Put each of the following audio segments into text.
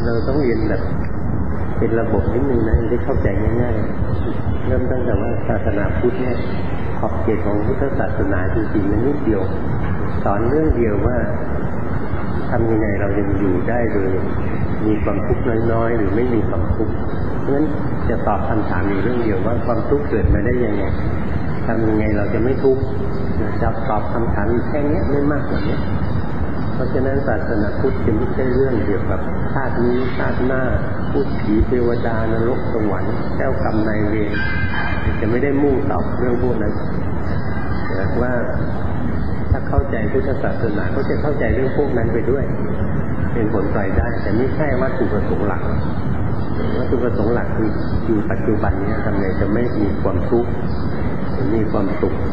เราต้องเรียนแบบเป็นระบบนิดนึงนะได้เข้าใจง่ายๆเริ่มตั้งแต่ว่าศาสนาพุทธเนี่ยขอบเขตของพุทธศาสนาจริงๆมันนิดเดียวสอนเรื่องเดียวว่าทำยังไงเราจะอยู่ได้โดยมีความทุกข์น้อยๆหรือไม่มีความทุกข์เพราะฉะนั้นจะตอบคำถามอยู่เรื่องเดียวว่าความทุกข์เกิดมาได้ยังไงทำยังไงเราจะไม่ทุกข์จะตอบคำถามแค่นี้ไม่มากกว่านี้เพราะฉะนั้นศาสนาพุทธจะไม่ใช่เรื่องเกี่ยวกับชาตินี้ชาติหน้าพูดผีเทวดานรกสวรรค์แก้วกรรมนายเวรจะไม่ได้มุ่งตอบเรื่องพวกนั้นแต่ว่าถ้าเข้าใจพุทธศาสนาก็จะเข้าใจเรื่องพวกนั้นไปด้วยเป็นผลปล่อยได้แต่ไม่ใช่วัตถุประสงค์หลักวัตถุประสงค์หลักคืออยู่ปัจจุบันนี้ทำไงจะไม่มีความทุกข์มีความสุข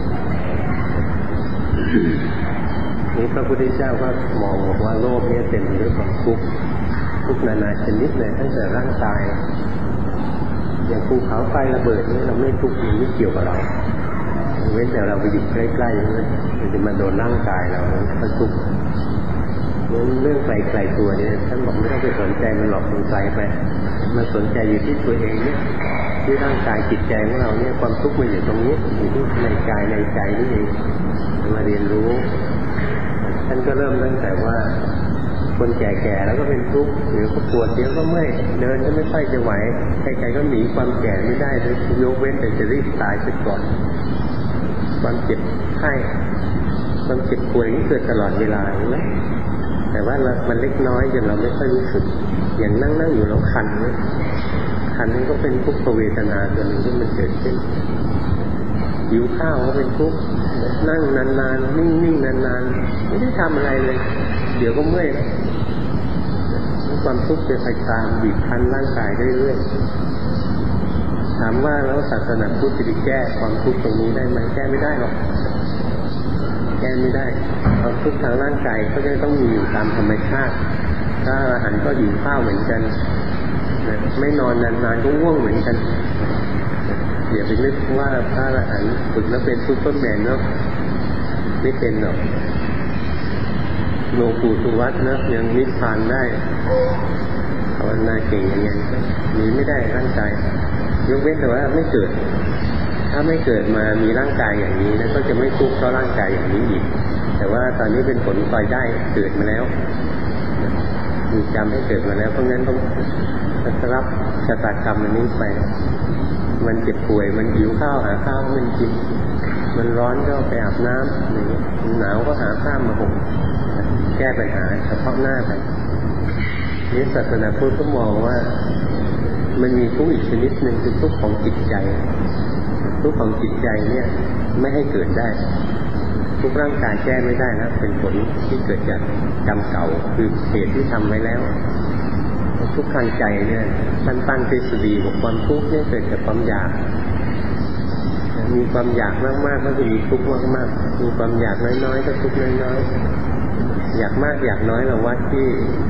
นี่พระพุทธเจ้าก็มองว่าโลกนี้เต็มไปด้วยความทุกข์ทุกนานาชนิดเลยตั้งแต่ร่างกายอย่างภูเขาไฟระเบิดนี่เราไม่ทุกข์ไม่เกี่ยวกับเราเว้นแต่เราไปอยู่ใกล้ๆมันจะมาโดนร่างกายเราก็ทุกข์เรื่องไกลๆตัวเนี่ยท่านบอกไม่ต้องไปสนใจมันหรอกมันไกลไปมันสนใจอยู่ที่ตัวเองเนี่ยที่ร่างกายจิตใจของเราเนี่ยความทุกข์มันอยู่ตรงนี้อยู่ที่ในกายในใจนี่เองมาเรียนรู้ท่านก็เริ่มตั้งแต่ว่าคนแก่ๆแล้วก็เป็นทุกข์เดี๋ยวก็ปวดเดี๋ยวก็เมื่อยเดินก็ไม่ค่อยจะไหวใครๆก็หนีความแก่ไม่ได้เลยยกเว้นแต่จะรีบตายไปก่อนความเจ็บไข้ความเจ็บป่วยนี่เกิดตลอดเวลาใช่ไหมแต่ว่ามันเล็กน้อยจนเราไม่ค่อยรู้สึกอย่างนั่งอยู่เราคันนี่นี่ก็เป็นทุกขเวทนาตัวหนึ่งที่มันเกิดขึ้นหิวข้าวก็เป็นทุกข์นั่งนานๆนิ่งๆนานๆไม่ได้ทำอะไรเลยเดี๋ยวก็เมื่อยแล้วความทุกข์จะไปตามบีบคั้นร่างกายเรื่อยๆถามว่าแล้วศาสนาพุทธจะแก้ความทุกข์ตรงนี้ได้ไหมแก้ไม่ได้หรอกแก้ไม่ได้ความทุกข์ทางร่างกายก็จะต้องมีอยู่ตามธรรมชาติถ้าอรหันต์ก็หิวข้าวเหมือนกันไม่นอนนานๆก็ง่วงเหมือนกันอย่าไปนึกว่าพระอรหันต์ฝึกแล้วเป็นซุปเปอร์แมนเนาะไม่เป็นหรอกหลวงปู่สุวัตนะยังนิพพานได้ภาวนาเก่งอย่างเงี้ยหนีไม่ได้ร่างกายยกเว้นแต่ว่าไม่เกิดถ้าไม่เกิดมามีร่างกายอย่างนี้นะก็จะไม่ทุกข์เพราะร่างกายอย่างนี้อีกแต่ว่าตอนนี้เป็นผลปล่อยได้เกิดมาแล้วมีกรรมให้เกิดมาแล้วเพราะงั้นต้องรับชะตากรรมอันนี้ไปมันเจ็บป่วยมันหิวข้าวหาข้าวมันกินมันร้อนก็ไปอาบน้ำอย่างนี้หนาวก็หาผ้ามาห่มแก้ปัญหาเฉพาะหน้าไปนี่ศาสนาพุทธก็มองว่ามันมีทุกข์อีกชนิดหนึ่งคือทุกข์ของจิตใจทุกข์ของจิตใจเนี่ยไม่ให้เกิดได้ทุกร่างกายแก้ไม่ได้นะเป็นผลที่เกิดจากกรรมเก่าคือเหตุที่ทำไว้แล้วทุกข์ทางใจเนี่ยท่านตั้งทฤษฎีบอกความทุกข์เนี่ยเกิดจากความอยากมีความอยากมากๆก็จะมีทุกข์มากๆมีความอยากน้อยๆก็ทุกข์น้อยๆอยากมากอยากน้อยเราวัดที่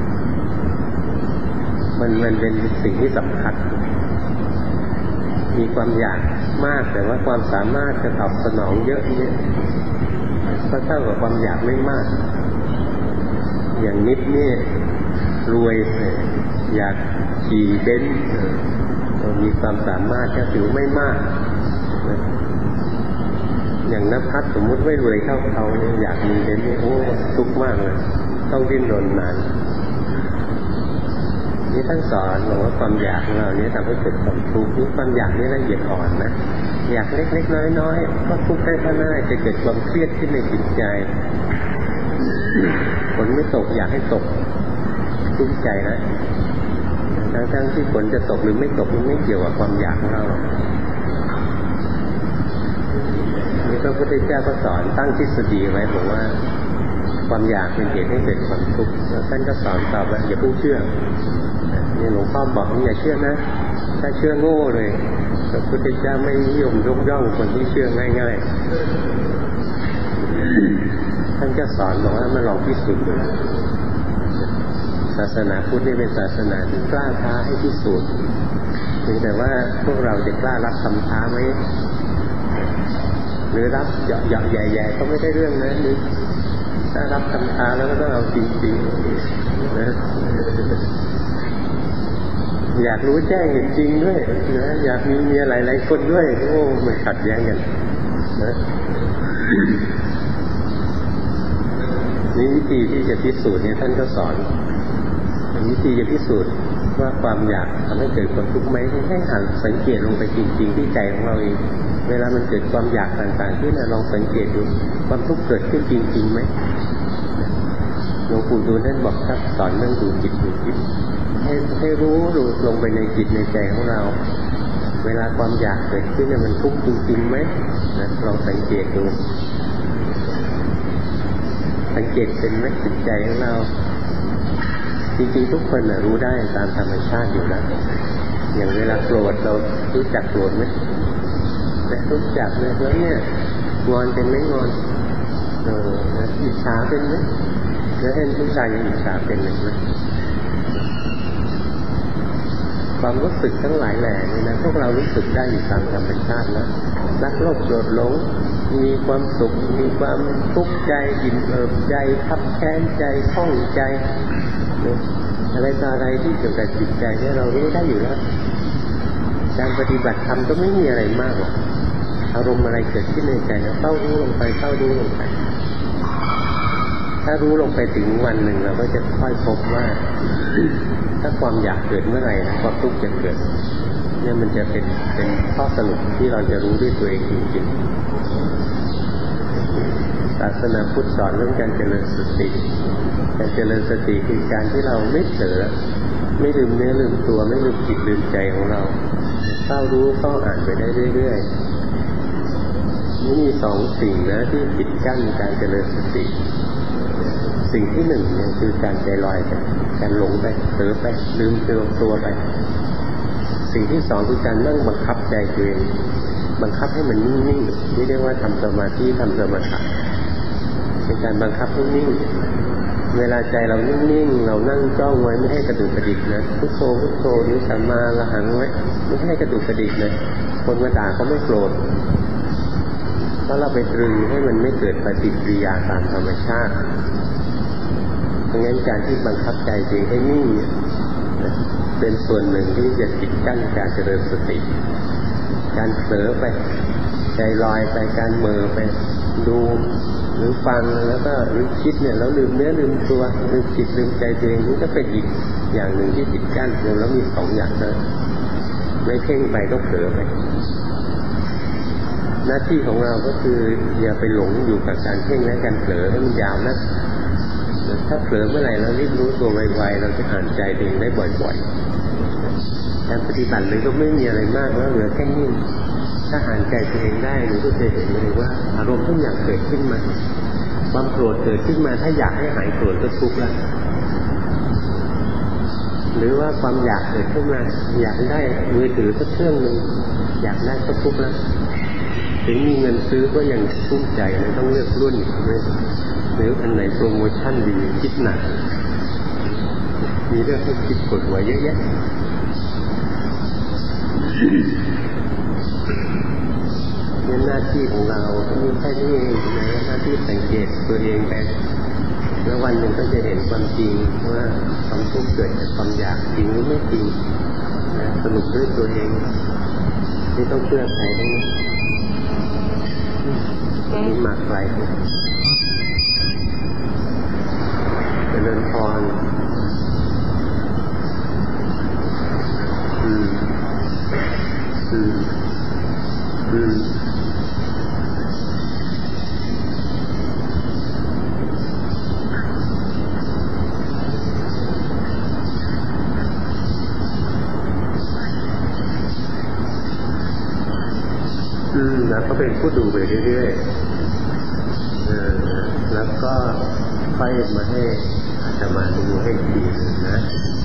มันเป็นสิ่งที่สำคัญมีความอยากมากแต่ว่าความสามารถจะตอบสนองเยอะเนี่ยก็เท่ากับความอยากไม่มากอย่างนิดนี่รวยอยากขี่เบนซ์มีความสามารถจะถือไม่มากอย่างนภัสสมมุติไม่รวยเท่าเขาเนี่ยอยากมีเบนซ์นี่โอ้ทุกข์มากเลยต้องดิ้นรนนานนี่ท่านสอนบอกว่าความอยากของเราเนี่ยทำให้เกิดความทุกข์นี่ความอยากนี่ละเอียดอ่อนนะอยากเล็กๆน้อยๆก็ทุกข์ได้ก็น่าจะเกิดความเครียดขึ้นในจิตใจฝนไม่ตกอยากให้ตกทุกข์ใจนะทั้งที่ฝนจะตกหรือไม่ตกมันไม่เกี่ยวกับความอยากของเราหรอกนี่พระพุทธเจ้าก็สอนตั้งทฤษฎีไว้บอกว่าความอยากเป็นเหตุให้เกิดความทุกข์แล้วท่านก็สอนตอบว่าอย่าเพิ่งเชื่อนี่หลวงพ่อบอกอย่าเชื่อนะถ้าเชื่อโง่เลยพระพุทธเจ้าไม่นิยมยกย่องคนที่เชื่อง่ายๆท่านก็สอนบอกว่ามาลองพิสูจน์ดูศาสนาพุทธนี่เป็นศาสนาที่กล้าท้าให้พิสูจน์เพียงแต่ว่าพวกเราจะกล้ารับคำท้าไหมหรือรับเหยาะๆใหญ่ๆก็ไม่ได้เรื่องนะนี่ถ้ารับคำท้าแล้วก็ต้องเอาจริงๆนะอยากรู้แจ้งจริงด้วยนะอยากมีเมียหลายๆคนด้วยโอ้มันขัดแย้งกันนะนี่วิธีที่จะพิสูจน์เนี่ยท่านก็สอนวิธีจะพิสูจน์ว่าความอยากทำให้เกิดความทุกข์ไหมให้หันสังเกตลงไปจริงๆที่ใจของเราเองเวลามันเกิดความอยากต่างๆที่ลองสังเกตดูความทุกข์เกิดขึ้นจริงๆไหมหลวงปู่ดูลท่านบอกครับสอนเรื่องดูจิตดูจิตให้รู้ลงไปในจิตในใจของเราเวลาความอยากเกิดขึ้นมันทุกข์จริงๆไหมนะลองสังเกตดูสังเกตเป็นไหมจิตใจของเราจริงๆทุกคนรู้ได้ตามธรรมชาติอยู่แล้วอย่างเวลาโกรธเรารู้จักโกรธไหมรู้จักเลยแล้วเนี่ยงอนเป็นไหมงอนอิจฉาเป็นไหมแล้วเห็นผู้ชายยังอิจฉาเป็นไหมความรู้สึกทั้งหลายแหล่นี่นะพวกเรารู้สึกได้อยู่ตามธรรมชาติแล้วรักโลภโกรธหลงมีความสุขมีความทุกข์ใจอิ่มเอิบใจคับแค้นใจข้องใจอะไรต่ออะไรที่เกี่ยวกับจิตใจเนี่ยเรารู้ได้อยู่แล้วการปฏิบัติธรรมก็ไม่มีอะไรมากหรอกอารมณ์อะไรเกิดขึ้นในใจแล้วเฝ้ารู้ลงไปเฝ้ารู้ลงไปถ้ารู้ลงไปถึงวันหนึ่งเราก็จะค่อยพบว่าถ้าความอยากเกิดเมื่อไหร่นะความทุกข์จะเกิดเนี่ยมันจะเป็นข้อสรุปที่เราจะรู้ด้วยตัวเองจริงๆศาสนาพุทธสอนเรื่องการเจริญสติการเจริญสติคือการที่เราไม่เผลอไม่ลืมเนื้อลืมตัวไม่ลืมจิตลืมใจของเราเฝ้ารู้เฝ้าอ่านไปได้เรื่อยๆนี่มีสองสิ่งนะที่ปิดกั้นการเจริญสติสิ่งที่หนึ่งเนี่ยคือการใจลอยไปการหลงไปเผลอไปลืมตัวไปสิ่งที่สองคือการนั่งบังคับใจตัวเองบังคับให้มันนิ่งๆนี่เรียกว่าทำสมาธิทำสมถะเป็นการบังคับให้นิ่งเวลาใจเรานิ่งๆเรานั่งจ้องไว้ไม่ให้กระดุกกระดิกนะพุทโธพุทโธหรือสัมมาระหังไว้ไม่ให้กระดุกกระดิกเลยคนมาด่าเขาไม่โกรธเพราะเราไปตรึงให้มันไม่เกิดปฏิกิริยาตามธรรมชาติเพราะงั้นการที่บังคับใจตัวเองให้นิ่งเป็นส่วนหนึ่งที่จะปิดกั้นการเจริญสติการเผลอไปใจลอยไปการเหม่อไปดูหรือฟังแล้วก็หรือคิดเนี่ยแล้วลืมเนื้อลืมตัวลืมจิตลืมใจตัวเองนี่ก็เป็นอีกอย่างหนึ่งที่ปิดกั้นแล้วมีสองอย่างนะไม่เพ่งไปก็เผลอไปหน้าที่ของเราก็คืออย่าไปหลงอยู่กับการเพ่งและการเผลอให้มันยาวนะถ้าเผลอเมื่อไหร่เรารีบรู้ตัวไวๆเราจะอ่านใจเองได้บ่อยๆการปฏิบัติเลยก็ไม่มีอะไรมากว่าเหลือแค่นิ่งถ้าอ่านใจตัวเองได้หนูก็จะเห็นเลยว่าอารมณ์ทุกอย่างเกิดขึ้นมาความโกรธเกิดขึ้นมาถ้าอยากให้หายโกรธก็ทุกข์แล้วหรือว่าความอยากเกิดขึ้นมาอยากได้มือถือสักเครื่องนึงอยากได้ก็ทุกข์แล้วถึงมีเงินซื้อก็ยังทุ่มใจเลยต้องเลือกรุ่นหรืออันไหนโปรโมชั่นดีคิดหนักมีเรื่องให้คิดปวดหัวเยอะแยะเนี่ยหน้าที่ของเรามีแค่นี้เองนะหน้าที่สังเกตตัวเองไปแล้ววันหนึ่งก็จะเห็นความจริงว่าความทุกข์เกิดจากความอยากจริงหรือไม่จริงนะสรุปด้วยตัวเองไม่ต้องเชื่อใครทั้งนั้นนี่มากไกลเจริญพรแล้วก็เป็นผู้ดูไปเรื่อยๆแล้วก็ค่อยมาให้อาตมาดูให้ทีนึงนะ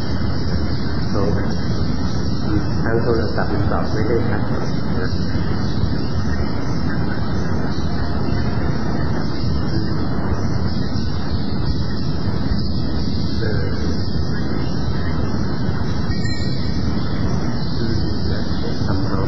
ทางโทรศัพท์ตอบไม่ได้ชัดนะทำเอา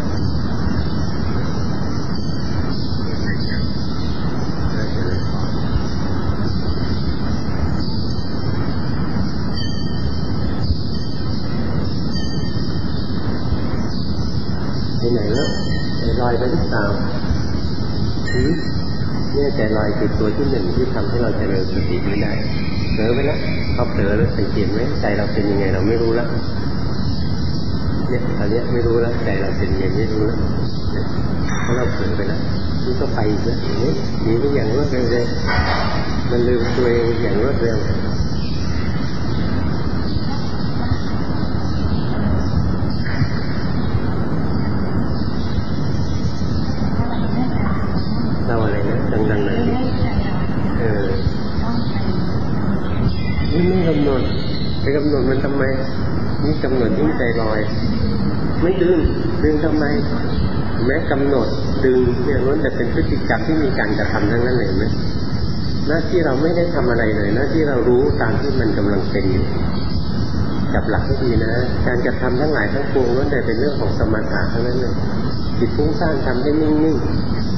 อยไปหรือเปล่าเนี่ยใจลอยคือตัวที่หนึ่งที่ทำให้เราเจริญสติไม่ได้เผลอไปแล้วพอเผลอแล้วสังเกตไหมใจเราเป็นยังไงเราไม่รู้แล้วเนี่ยตอนนี้ไม่รู้แล้วใจเราเป็นยังไงไม่รู้แล้วเพราะเราเผลอไปแล้วนี่ก็ไปอีกแล้วนี่หนีไปอย่างรวดเร็วเลยมันลืมตัวเองอย่างรวดเร็วเราอะไรนะดังๆหน่อยนี่ไม่กำหนดไปกำหนดมันทำไมนี่กำหนดยิ่งใจลอยไม่ดึงทำไมแม้กำหนดดึงเนี่ยล้วนแต่เป็นพฤติกรรมที่มีการกระทำทั้งนั้นเลยไหมหน้าที่เราไม่ได้ทำอะไรเลยหน้าที่เรารู้ตามที่มันกำลังเป็นอยู่จับหลักให้ดีนะการกระทำทั้งหลายทั้งปวงล้วนแต่เป็นเรื่องของสมถะทั้งนั้นเลยจิตฟุ้งซ่านทำให้นิ่ง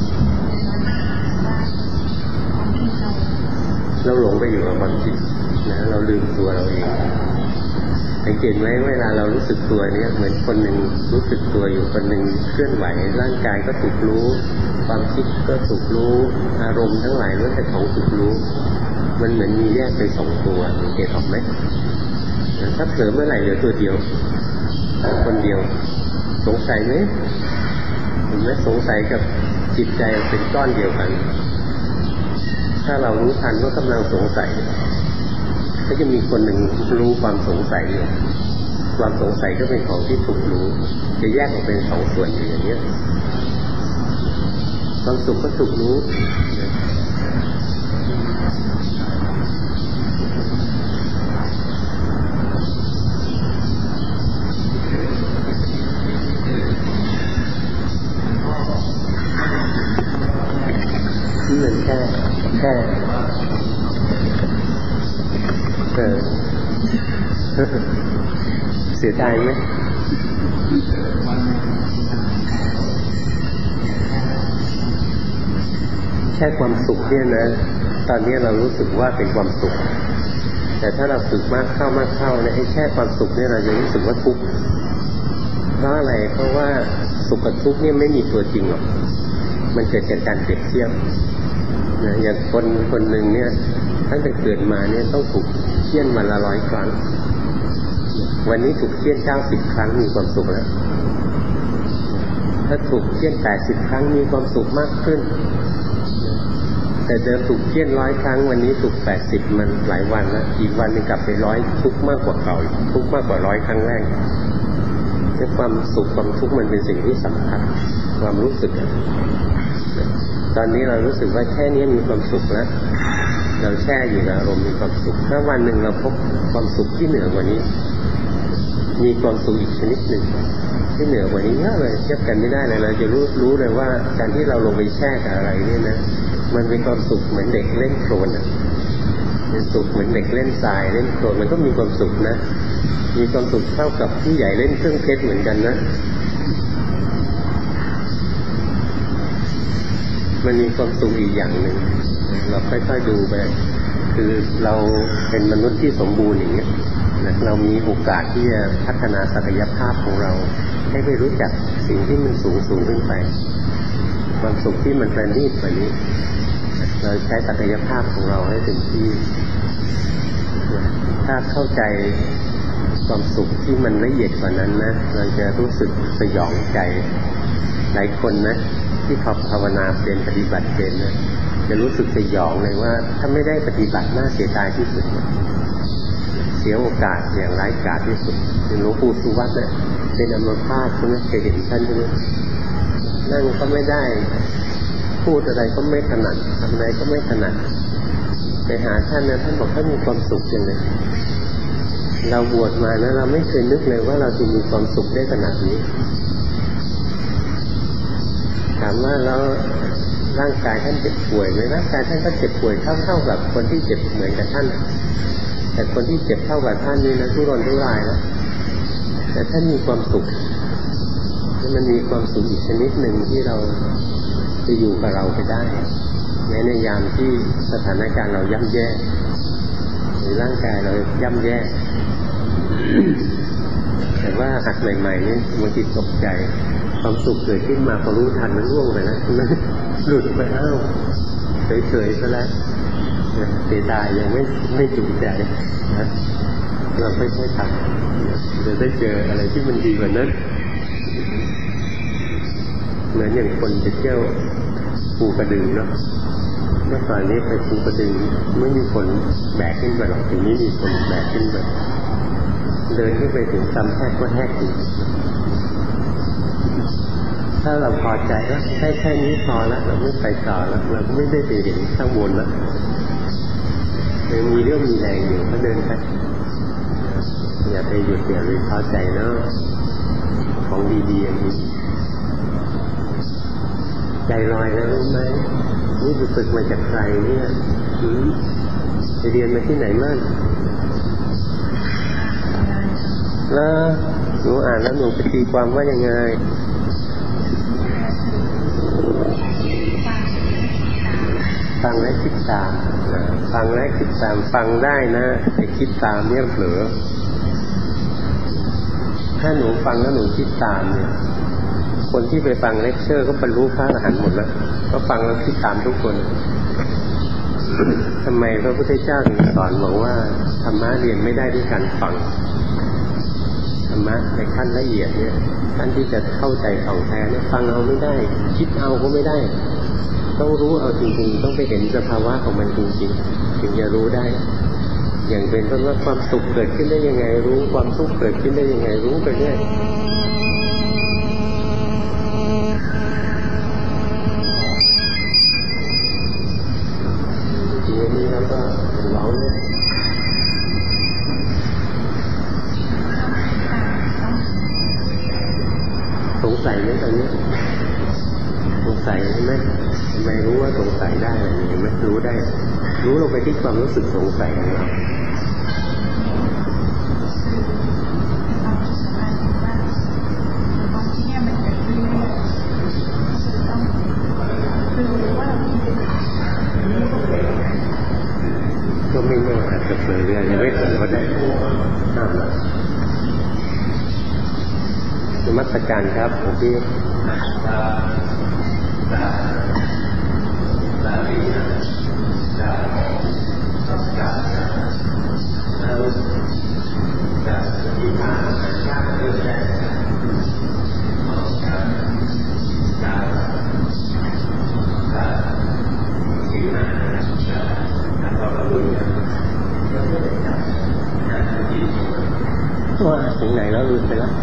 ๆเราหลงไปอยู่กับความคิดนะเราลืมตัวเราเองสังเกตไหมเวลาเรารู้สึกตัวเนี่ยเหมือนคนหนึ่งรู้สึกตัวอยู่คนหนึ่งเคลื่อนไหวร่างกายก็ถูกรู้ความคิดก็ถูกรู้อารมณ์ทั้งหลายล้วนแต่ของถูกรู้มันเหมือนมีแยกไปสองตัวสังเกตออกไหมถ้าเผลอเมื่อไหร่เหลือตัวเดียวคนเดียวสงสัยไหมเห็นไหมสงสัยกับจิตใจเป็นก้อนเดียวกันถ้าเรารู้ทันว่ากำลังสงสัยก็จะมีคนหนึ่งรู้ความสงสัยอยู่ความสงสัยก็เป็นของที่ถูกรู้จะแยกออกเป็นสองส่วนอยู่อย่างนี้ความสุขก็ถูกรู้นี่เหมือนแค่เสียดายไหมแค่ความสุขเนี่ยนะตอนนี้เรารู้สึกว่าเป็นความสุขแต่ถ้าเราฝึกมากเข้เนี่ยไอ้แค่ความสุขเนี่ยเราจะรู้สึกว่าทุกข์เพราะอะไรเพราะว่าสุขกับทุกข์เนี่ยไม่มีตัวจริงหรอกมันเกิดจากการเปรียบเทียบนะอย่างคนหนึ่งเนี่ยตั้งแต่เกิดมาเนี่ยต้องถูกเคี่ยนวันละ100 ครั้งวันนี้ถูกเคี่ยน90 ครั้งมีความสุขแล้วถ้าถูกเคี่ยน80 ครั้งมีความสุขมากขึ้นแต่เดิมถูกเคี่ยน100 ครั้งวันนี้ถูก80มันหลายวันแล้วอีกวันนึงกลับไป100ทุกข์มากกว่าเก่าทุกข์มากกว่า100 ครั้งแรกแต่ความสุขความทุกข์มันเป็นสิ่งที่สัมผัสความรู้สึกตอนนี้เรารู้สึกว่าแค่นี้มีความสุขแล้วเราแช่อยู่ในอารมณ์มีความสุขถ้าวันหนึ่งเราพบความสุขที่เหนือกว่านี้มีความสุขอีกชนิดหนึ่งที่เหนือกว่านี้เยอะเลยเทียบกันไม่ได้เลยเราจะรู้เลยว่าการที่เราลงไปแช่กับอะไรนี่นะมันเป็นความสุขเหมือนเด็กเล่นโคลนเป็นสุขเหมือนเด็กเล่นทรายเล่นโคลนมันก็มีความสุขนะมีความสุขเท่ากับผู้ใหญ่เล่นเครื่องเพชรเหมือนกันนะมันมีความสุขอีกอย่างหนึ่งเราค่อยๆดูไปคือเราเป็นมนุษย์ที่สมบูรณ์อย่างนี้เรามีโอกาสที่จะพัฒนาศักยภาพของเราให้ไปรู้จักสิ่งที่มันสูงขึ้นไปความสุขที่มันประณีตกว่านี้เราใช้ศักยภาพของเราให้เต็มที่ถ้าเข้าใจความสุขที่มันละเอียดกว่านั้นนะเราจะรู้สึกสยองใจหลายคนนะที่ภาวนาเป็นปฏิบัติเป็นนะจะรู้สึกสยองเลยว่าถ้าไม่ได้ปฏิบัติน่าเสียดายที่สุดเสียโอกาสอย่างร้ายกาจที่สุดหลวงปู่สุวัตเนี่ยเป็นอัมพาตใช่ไหมเคยเห็นท่านใช่ไหมนั่งก็ไม่ได้พูดอะไรก็ไม่ถนัดทำอะไรก็ไม่ถนัดไปหาท่านนะท่านบอกท่านมีความสุขจังเลยเราบวชมานะเราไม่เคยนึกเลยว่าเราจะมีความสุขได้ขนาดนี้ถามว่าแล้วร่างกายท่านเจ็บป่วยไหมร่างกายท่านก็เจ็บป่วยเท่ากับคนที่เจ็บเหมือนกับท่านแต่คนที่เจ็บเท่ากับท่านนี่นะทุรนทุรายแล้วแต่ท่านมีความสุขมันมีความสุขอีกชนิดหนึ่งที่เราจะอยู่กับเราไปได้แม้ในยามที่สถานการณ์เราย่ำแย่หรือร่างกายเราย่ำแย่แต่ว่าหัดใหม่ๆนี่บางทีตกใจความสุขเกิดขึ้นมาพอรู้ทันมันล่วงไปแล้วหลุดไปอ้าวเฉยๆซะแล้วเสียดายยังไม่จุใจนะเราไม่ค่อยทันจะได้เจออะไรที่มันดีกว่านั้นเหมือนอย่างคนไปเที่ยวภูกระดึงเนาะเมื่อก่อนนี้ไปภูกระดึงไม่มีคนแบกขึ้นไปหรอกทีนี้มีคนแบกขึ้นไปเดินขึ้นไปถึงซ้ำแทกก็แทกอีกถ้าเราพอใจแล้วแค่นี้พอแล้วเราไม่ไปต่อแล้วเราไม่ได้ไปเห็นข้างบนแล้วยังมีเรื่องมีแรงอยู่ก็เดินไปอย่าไปหยุดอย่าไปพอใจเนาะของดีๆอย่างนี้ใจลอยแล้วรู้ไหมนี่ไปฝึกมาจากใครเนี่ยไปเรียนมาที่ไหนมั่งแล้วหนูอ่านแล้วหนูไปตีความว่ายังไงฟังและคิดตามฟังและคิดตามฟังได้นะแต่คิดตามเนี่ยเผลอถ้าหนูฟังแล้วหนูคิดตามเนี่ยคนที่ไปฟังเลคเชอร์ก็บรรลุพระอรหันต์หมดแล้วก็ฟังแล้วคิดตามทุกคนทำไมพระพุทธเจ้าถึงสอนบอกว่าธรรมะเรียนไม่ได้ด้วยการฟังธรรมะในขั้นละเอียดเนี่ยขั้นที่จะเข้าใจของแท้เนี่ยฟังเอาไม่ได้คิดเอาก็ไม่ได้ต้องรู้เอาจริงๆต้องไปเห็นสภาวะของมันจริงๆถึงจะรู้ได้อย่างเป็นต้นว่าความสุขเกิดขึ้นได้ยังไงรู้ความทุกข์เกิดขึ้นได้ยังไงรู้ไปเรื่อยทีนี้แล้วก็เราเนี่ยสงสัยไหมตอนนี้สงสัยใช่ไหมทำไมรู้ว่าสงสัยได้เห็นไหมรู้ได้รู้ลงไปที่ความรู้สึกสงสัยของเราก็ไม่แน่อาจจะเผลอเรื่อยยังไม่เผลอก็ได้ห้ามละนมัสการครับหลวงพี่ว่าถึงไหนแล้วลืมไปแล้ว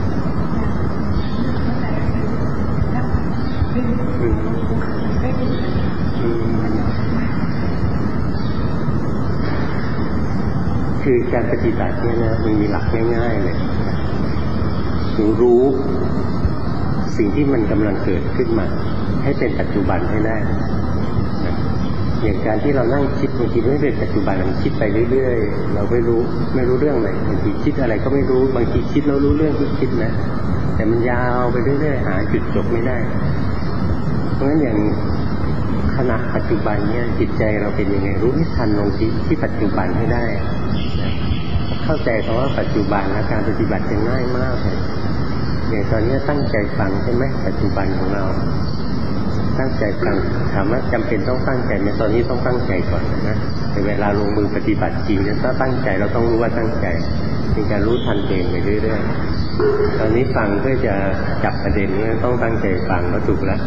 คือการปฏิบัติเนี่ยนะมันมีหลักง่ายๆเลยหนูรู้สิ่งที่มันกำลังเกิดขึ้นมาให้เป็นปัจจุบันให้ได้อย่างการที่เรานั่งคิดบางทีไม่เป็นปัจจุบันมันคิดไปเรื่อยๆเราไม่รู้เรื่องเลยบางทีคิดอะไรก็ไม่รู้บางทีคิดแล้วรู้เรื่องที่คิดนะแต่มันยาวไปเรื่อยๆหาจุดจบไม่ได้เพราะฉะนั้นอย่างขณะปัจจุบันเนี่ยจิตใจเราเป็นยังไงรู้ให้ทันลงที่ปัจจุบันให้ได้เข้าใจคำว่าปัจจุบันและการปฏิบัติจะง่ายมากเลยอย่างตอนนี้ตั้งใจฟังใช่ไหมปัจจุบันของเราตั้งใจฟังถามว่าจำเป็นต้องตั้งใจไหมตอนนี้ต้องตั้งใจก่อนนะแต่เวลาลงมือปฏิบัติจริงเนี่ยถ้าตั้งใจเราต้องรู้ว่าตั้งใจเป็นการรู้ทันเองไปเรื่อยๆตอนนี้ฟังเพื่อจะจับประเด็นนี้ต้องตั้งใจฟังก็ถูกแล้ว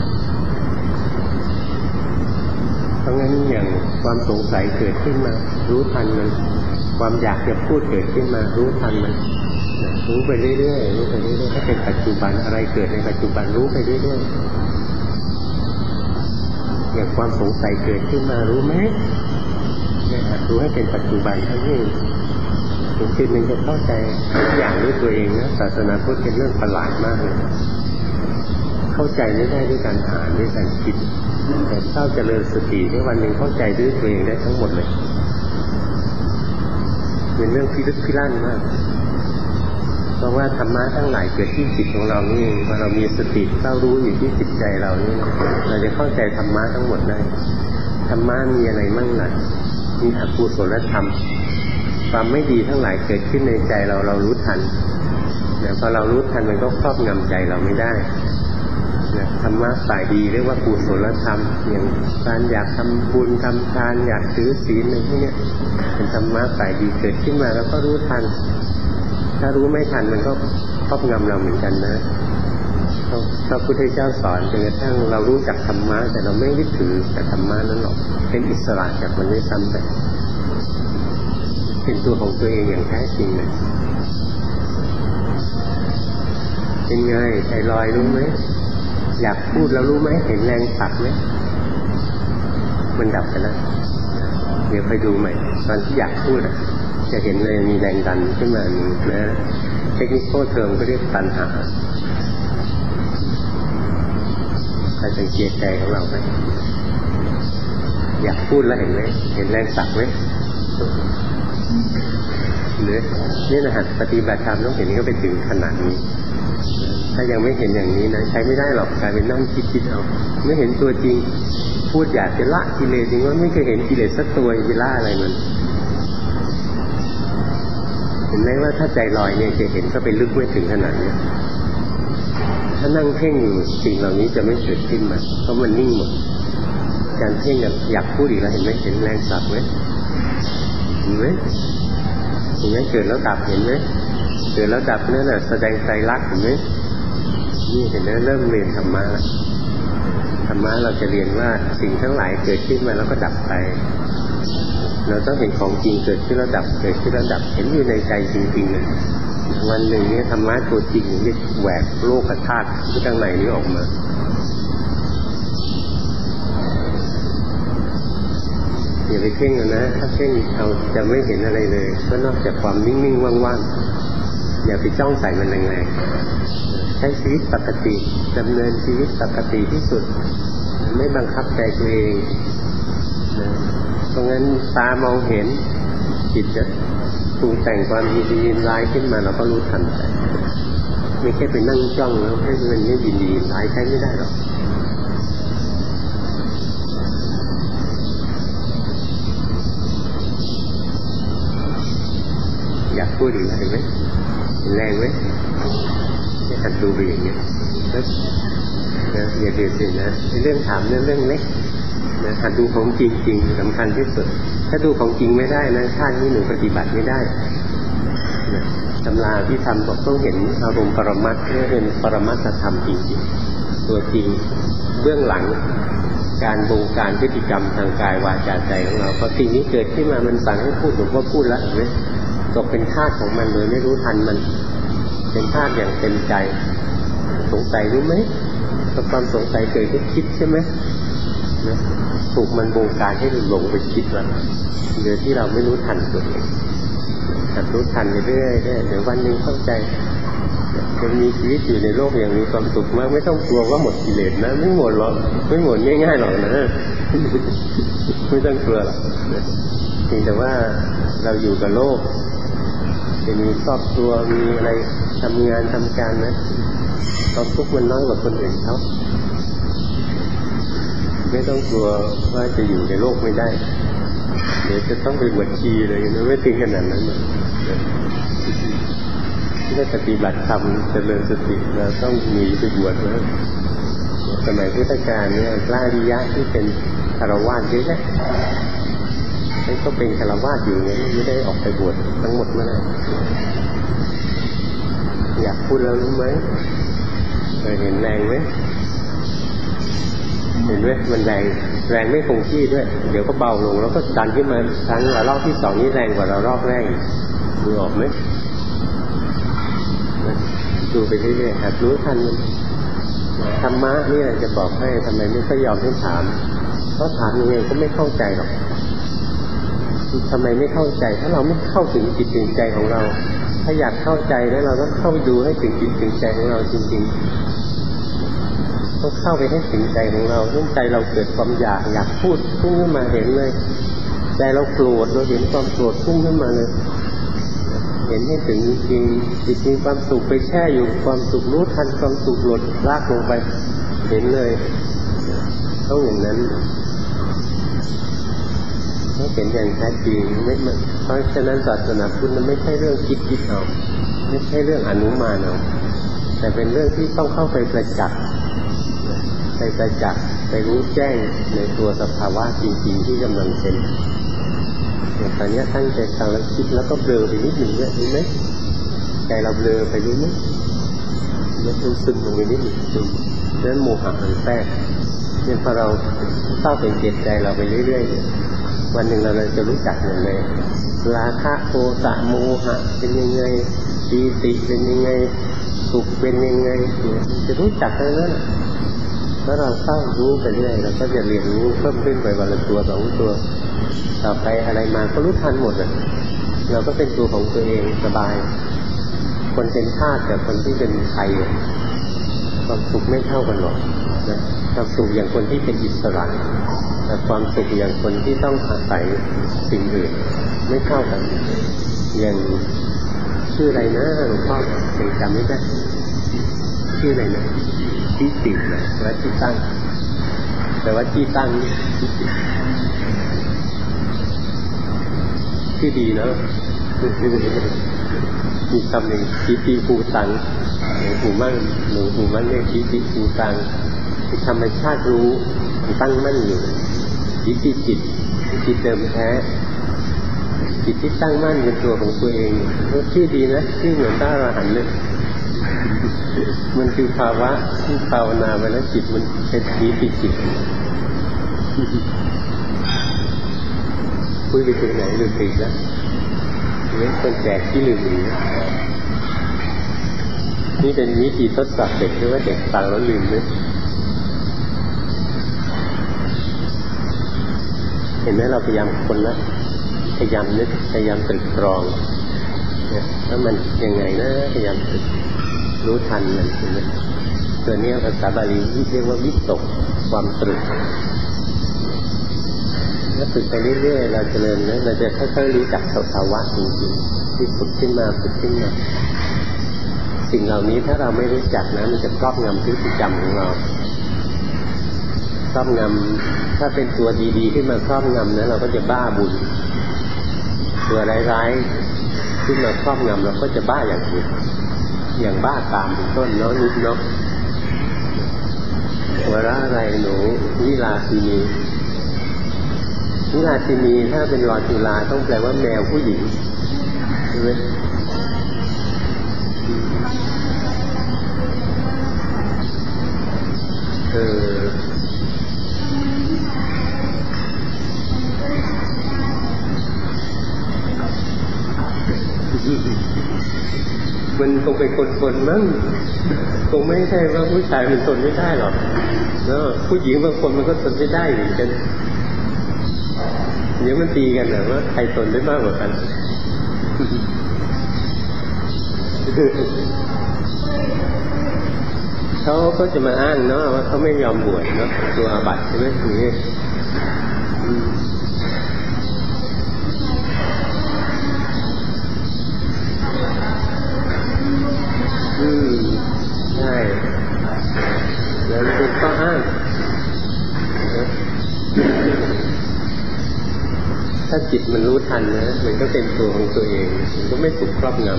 เพราะงั้นอย่างความสงสัยเกิดขึ้นมารู้ทันมันความอยากจะพูดเกิดขึ้นมารู้ทันมันรู้ไปเรื่อยๆรู้ไปเรื่อยๆถ้าเป็นปัจจุบันอะไรเกิดในปัจจุบันรู้ไปเรื่อยๆอย่างความสงสัยเกิดขึ้นมารู้ไหมเนี่ยรู้ให้เป็นปัจจุบันทั้งนี้ถึงจุดหนึ่งจะเข้าใจทุกอย่างด้วยตัวเองนะศาสนาพุทธเป็นเรื่องประหลาดมากเลยเข้าใจไม่ได้ด้วยการอ่านด้วยการคิดแต่ถ้าเจริญสติในวันหนึ่งเข้าใจด้วยตัวเองได้ทั้งหมดเลยเป็นเรื่องพิลึกพิลั่นมากเพราะว่าธรรมะทั้งหลายเกิดที่จิตของเรานี่เองพอเรามีสติเข้ารู้อยู่ที่จิตใจเรานี่เราจะเข้าใจธรรมะทั้งหมดได้ธรรมะมีอะไรมั่งล่ะมีอกุศลธรรมความไม่ดีทั้งหลายเกิดขึ้นในใจเรารู้ทันพอเรารู้ทันมันก็ครอบงำใจเราไม่ได้ธรรมะฝ่ายดีเรียกว่ากุศลธรรมอย่างการอยากทำบุญทำทานอยากถือศีลอะไรพวกนี้เป็นธรรมะฝ่ายดีเกิดขึ้นมาแล้วก็รู้ทันถ้ารู้ไม่ทันมันก็ครอบงำเราเหมือนกันนะพระพุทธเจ้าสอนจนกระทั่งเรารู้จักธรรมะแต่เราไม่ยึดถือกับธรรมะนั้นหรอกเป็นอิสระจากมันด้วยซ้ำไปเป็นตัวของตัวเองอย่างแท้จริงเลยเป็นไงใจลอยรู้ไหมอยากพูดแล้วรู้ไหมเห็นแรงผลักไหมมันดับไปแล้วเดี๋ยวไปดูใหม่ตอนที่อยากพูดจะเห็นเลยมีแรงดันขึ้นมานะเทคนิคโคเทอมก็เรียกตัณหาใครสังเกตใจของเราไหมอยากพูดแล้วเห็นไหมเห็นแรงผลักไหมหรือนี่นะฮะปฏิบัติธรรมต้องเห็นก็ไปถึงขนาดนี้ถ้ายังไม่เห็นอย่างนี้นะใช้ไม่ได้หรอกกลายเป็นนั่งคิดเอาไม่เห็นตัวจริงพูดอยากจะละกิเลสจริงว่าไม่เคยเห็นกิเลสสักตัวจะละอะไรมันเห็นไหมว่าถ้าใจลอยเนี่ยจะเห็นก็ไปลึกไม่ถึงขนาดนี้ถ้านั่งเพ่งอยู่สิ่งเหล่านี้จะไม่เกิดขึ้นมาเพราะมันนิ่งหมดการเพ่งอยากพูดอีกแล้วเห็นไหมเห็นแรงสับไหมเห็นไหมเห็นไหมเกิดแล้วดับเห็นไหมเกิดแล้วดับนั่นแหละแสดงใจรักเห็นไหมนี่เห็นไหมเริ่มเรียนธรรมะแล้วธรรมะเราจะเรียนว่าสิ่งทั้งหลายเกิดขึ้นมาแล้วก็ดับไปเราต้องเห็นของจริงเกิดขึ้นแล้วดับเกิดขึ้นแล้วดับเห็นอยู่ในใจจริงๆเลยวันหนึ่งนี้ธรรมะตัวจริงนี่แหวกโลกธาตุที่ข้างในนี้ออกมาอย่าไปเพ่งนะถ้าเพ่งเราจะไม่เห็นอะไรเลยก็นอกจากความนิ่งๆว่างๆอย่าไปจ้องใส่มันแรงๆใช้ชีวิตปกติดำเนินชีวิตปกติที่สุดไม่บังคับใจตัวเองนะเพราะงั้นตามองเห็นจิตจะปรุงแต่งความดีๆร้ายขึ้นมาเราก็รู้ทันไปไม่แค่ไปนั่งจ้องแล้วให้มันไม่ดีๆร้ายใช้ไม่ได้หรอกอยากพูดอีกแล้วเห็นไหมแรงไหมให้หัดดูไปอย่างนี้นะอย่าเดือดสินะเรื่องถามเรื่องเล็กนะหัดดูของจริงๆสำคัญที่สุดถ้าดูของจริงไม่ได้นะชาตินี้หนูปฏิบัติไม่ได้นะตำราที่ทำบอกต้องเห็นอารมณ์ปรมัตถ์นี่เป็นปรมัตถธรรมจริงๆตัวจริงเบื้องหลังการบงการพฤติกรรมทางกายวาจาใจของเราพอสิ่งนี้เกิดขึ้นมามันสั่งให้พูดหนูก็พูดแล้วเห็นไหมตกเป็นทาสของมันโดยไม่รู้ทันมันเป็นทาสอย่างเต็มใจสงสัยรู้ไหมถ้าความสงสัยเกิดขึ้นคิดใช่ไหมนะถูกมันบงการให้หลงไปคิดแล้วโดยที่เราไม่รู้ทันตัวเองแต่รู้ทันเรื่อยๆเดี๋ยววันหนึ่งเข้าใจจะมีชีวิตอยู่ในโลกอย่างมีความสุขมากไม่ต้องกลัวว่าหมดกิเลสนะไม่หมดหรอกไม่หมดง่ายๆหรอกนะไม่ต้องกลัวหรอกเพียงแต่ว่าเราอยู่กับโลกจะมีครอบครัวมีอะไรทำงานทำการนะความทุกข์มันน้อยกว่าคนอื่นเขาไม่ต้องกลัวว่าจะอยู่ในโลกไม่ได้เดี๋ยวจะต้องไปบวชชีเลยนะไม่ถึงขนาดนั้นนะที่ปฏิบัติธรรมเจริญสติเราต้องมีไปบวชนะสมัยพุทธกาลเนี่ยพระอริยะที่เป็นฆราวาสเยอะแยะก็เป็นฆราวาสอยู่เนี่ยไม่ได้ออกไปบวชทั้งหมดเมื่อไหร่อยากพูดแล้วรู้ไหมเคยเห็นแรงไหมเห็นไหมมันแรงไม่คงที่ด้วยเดี๋ยวก็เบาลงแล้วก็ดันขึ้นมาครั้งรอบที่สองนี้แรงกว่าเรารอบแรกดูออกไหมดูไปเรื่อยๆหัดรู้ทันมันธรรมะนี่จะบอกให้ทำไมไม่ค่อยยอมให้ถามเพราะถามยังไงก็ไม่เข้าใจหรอกทำไมไม่เข้าใจถ้าเราไม่เข้าถึงจิตถึงใจของเราถ้าอยากเข้าใจแล้วเราต้องเข้าไปดูให้ถึงจิตถึงใจของเราจริงๆต้องเข้าไปให้ถึงใจของเราเมื่อใจเราเกิดความอยากพูดพุ่งขึ้นมาเห็นเลยใจเราโกรธเราเห็นความโกรธพุ่งขึ้นมาเลยเห็นให้ถึงจริงๆจิตมีความสุขไปแช่อยู่ความสุขรู้ทันความสุขหลดลากลงไปเห็นเลยต้องอย่างนั้นไม่เห็นอย่างแท้จริงไม่เพราะฉะนั้นศาสนาพุทธมันไม่ใช่เรื่องคิดเอาไม่ใช่เรื่องอนุมานเอาแต่เป็นเรื่องที่ต้องเข้าไปประจักษ์ไปรู้แจ้งในตัวสภาวะจริงๆที่กำลังเป็นอย่างตอนนี้ตั้งใจฟังแล้วคิดแล้วก็เบลอไปนิดหนึ่งเนี่ยรู้ไหมใจเราเบลอไปรู้ไหมมันซึมลงไปนิดหนึ่งซึมนั้นโมหะมันแทรกเนี่ยพอเราเฝ้าสังเกตใจเราไปเรื่อยๆวันหนึ่งเราจะรู้จักหมดเลยราคะโทสะโมหะเป็นยังไงปีติเป็นยังไงสุขเป็นยังไงจะรู้จักทั้งนั้นถ้าเราเฝ้ารู้ไปเรื่อยเราก็จะเรียนรู้เพิ่มขึ้นไปวันละตัว2 ตัวต่อไปอะไรมาก็รู้ทันหมดอ่ะเราก็เป็นตัวของตัวเองสบายคนเป็นทาสกับคนที่เป็นไทยความสุขไม่เท่ากันหรอกนะความสุขอย่างคนที่เป็นอิสระแต่ความสุขอย่างคนที่ต้องอาศัยสิ่งอื่นไม่เท่ากันอย่างชื่ออะไรนะหลวงพ่อยังจำไม่ได้ชื่ออะไรนะที่ติดนะและที่ตั้งแต่ว่าที่ตั้งที่ติดชื่อดีเนาะมีคำหนึ่งทิฏฐิภูตังหลวงปู่มั่นเรียกทิฏฐิภูตังคือธรรมชาติรู้ตั้งมั่นอยู่ทิฏฐิจิตเดิมแท้จิตที่ตั้งมั่นเป็นตัวของตัวเองชื่อดีนะชื่อเหมือนพระอรหันต์เลยมันคือภาวะที่ภาวนาไปแล้วจิตมันเป็นทิฏฐิจิตคุยไปถึงไหนลืมไปแล้วนี่คนแจกที่ลืมอีกนี่เป็นวิธีทดสอบเด็กด้วยว่าเด็กฟังแล้วลืมไหมเห็นไหมเราพยายามคนละพยายามนึกพยายามตรึกตรองเนี่ยแล้วมันยังไงนะพยายามตรึกรู้ทันมันใช่ไหมตัวนี้ภาษาบาลีเรียกว่าวิตกความตรึกถ้าฝึกไปเรื่อยๆเราเจริญนะเราจะค่อยๆรู้จักสภาวะจริงๆที่ฝึกขึ้นมาสิ่งเหล่านี้ถ้าเราไม่รู้จักนะมันจะครอบงำพฤติกรรมของเราครอบงำถ้าเป็นตัวดีๆขึ้นมาครอบงำนะเราก็จะบ้าบุญตัวร้ายๆขึ้นมาครอบงำเราก็จะบ้าอย่างอื่นอย่างบ้าตามเป็นต้นเนาะนิดเนาะหัวเราะอะไรหนูวิลาสินีวิลาสินีถ้าเป็นรอจุฬาต้องแปลว่าแมวผู้หญิงใช่ไหมมันคงเป็นคนมั้งคงไม่ใช่ว่าผู้ชายมันทนไม่ได้หรอกแล้วผู้หญิงบางคนมันก็ทนไม่ได้เหมือนกันเดี๋ยวมันตีกันนะว่าใครทนได้มากกว่ากันเขาก็จะมาอ้างเนาะว่าเขาไม่ยอมบวชเนาะตัวอาบัติใช่ไหมนี่ใช่แล้วเป็นข้ออ้างถ้าจิตมันรู้ทันนะมันก็เป็นตัวของตัวเองมันก็ไม่ถูกครอบงำ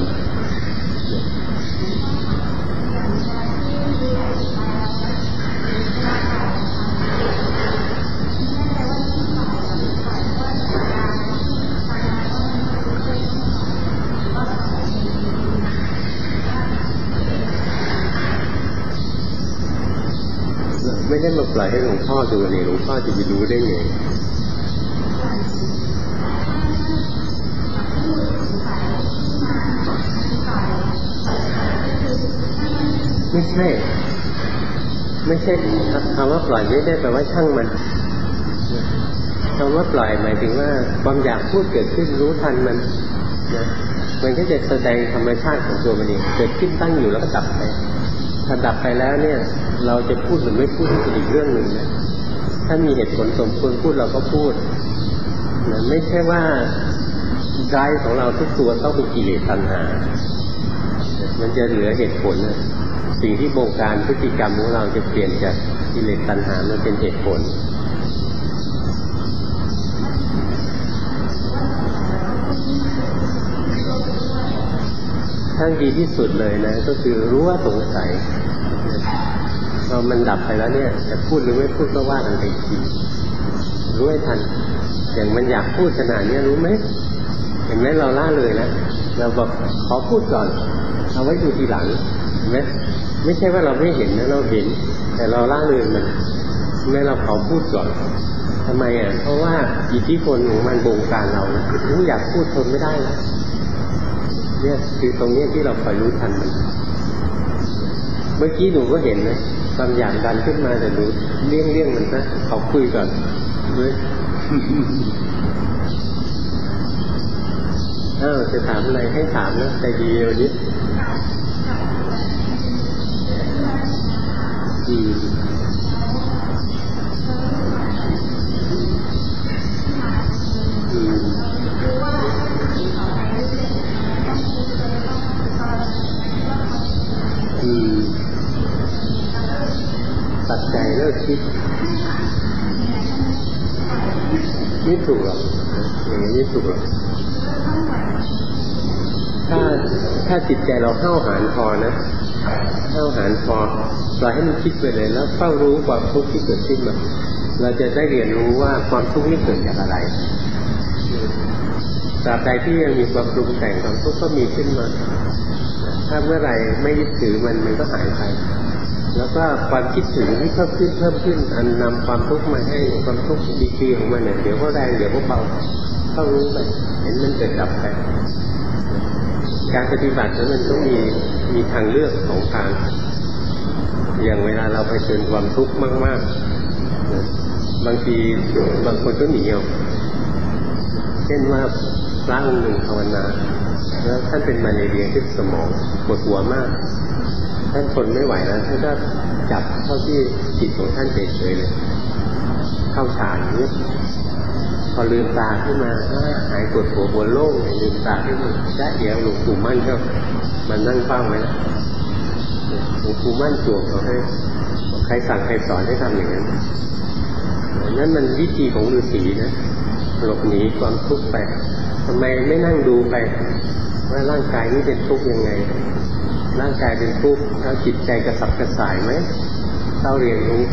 ไม่ได้มาปล่อยให้หลวงพ่อดูเลยหลวงพ่อจะไปรู้ได้ไงไม่ใช่คำว่าปล่อยไม่ได้แปลว่าช่างมันคำว่าปล่อยหมายถึงว่าความอยากพูดเกิดขึ้นรู้ทันมันนะมันก็จะแสดงธรรมชาติของตัวมันเองเกิดขึ้นตั้งอยู่แล้วก็ดับไปถ้าดับไปแล้วเนี่ยเราจะพูดหรือไม่พูดเป็นอีกเรื่องหนึ่งนะถ้ามีเหตุผลสมควรพูดเราก็พูดนะไม่ใช่ว่าใจของเราทุกตัวต้องเป็นกิเลสตัณหามันจะเหลือเหตุผลนะสิ่งที่บงการพฤติกรรมของเราจะเปลี่ยนจากกิเลสตัณหามาเป็นเหตุผลทางดีที่สุดเลยนะก็คือรู้ว่าสงสัยพอมันดับไปแล้วเนี่ยจะพูดหรือไม่พูดก็ว่ากันไปทีรู้ให้ทันอย่างมันอยากพูดขนาดนี้รู้ไหมเห็นไหมเราล่าเลยนะเราบอกขอพูดก่อนเอาไว้ดูทีหลังเห็นไหมไม่ใช่ว่าเราไม่เห็นนะเราเห็นแต่เราล่าเลยมันไม่เราขอพูดก่อนทำไมอ่ะเพราะว่าอิทธิพลของมันบงการเรานะรู้อยากพูดทนไม่ได้แล้วเนี่ยคือตรงนี้ที่เราคอยรู้ทันมันเมื่อกี้หนูก็เห็นนะความอยากดันขึ้นมาแต่หนูเลี่ยงมันนะขอคุยก่อนเว้ยจะถามอะไรให้ถามนะใจดีเร็วนิดตัดใจเลิกคิดไม่ถูกหรอกอย่างนี้ไม่ถูกหรอกถ้าจิตใจเราห้าวหาญพอนะห้าวหาญพอปล่อยให้มันคิดไปเลยแล้วเฝ้ารู้ความทุกข์ที่เกิดขึ้นมาเราจะได้เรียนรู้ว่าความทุกข์นี้เกิดจากอะไรตราบใดที่ยังมีความปรุงแต่งความทุกข์ก็มีขึ้นมาถ้าเมื่อไหร่ไม่ยึดถือมันก็หายไปแล้วก็ความคิดถึงที่เพิ่มขึ้นอันนำความทุกข์มาให้ความทุกข์ดีๆของมันเนี่ยเดี๋ยวก็แรงเดี๋ยวก็เบาเข้ารู้ไปเห็นมันเกิดดับไปการปฏิบัตินั้นมันต้องมีทางเลือกของทางอย่างเวลาเราไปเจอความทุกข์มากๆบางทีบางคนก็หนีเอาเช่นว่าพระองค์หนึ่งภาวนาแล้วท่านเป็นมาเลเรียที่สมองปวดหัวมากท่านทนไม่ไหวแล้วท่านก็จับเข้าที่จิตของท่านเฉยๆเลยเข้าฌานนี้พอลืมตาขึ้นมาหายปวดหัวโล่งลืมตาขึ้นมาจ้าเอ๋หลวงปู่มั่นก็มันนั่งเฝ้าไว้นะหลวงปู่มั่นจวบเขาให้ใครสั่งใครสอนให้ทำอย่างนั้นนั่นมันวิธีของฤาษีนะหลบหนีความทุกข์ไปทำไมไม่นั่งดูไปว่าร่างกายนี้เป็นทุกข์ยังไงร่างกายเป็นทุกข์แล้วจิตใจกระสับกระส่ายไหมเข้าเรียนรู้ไป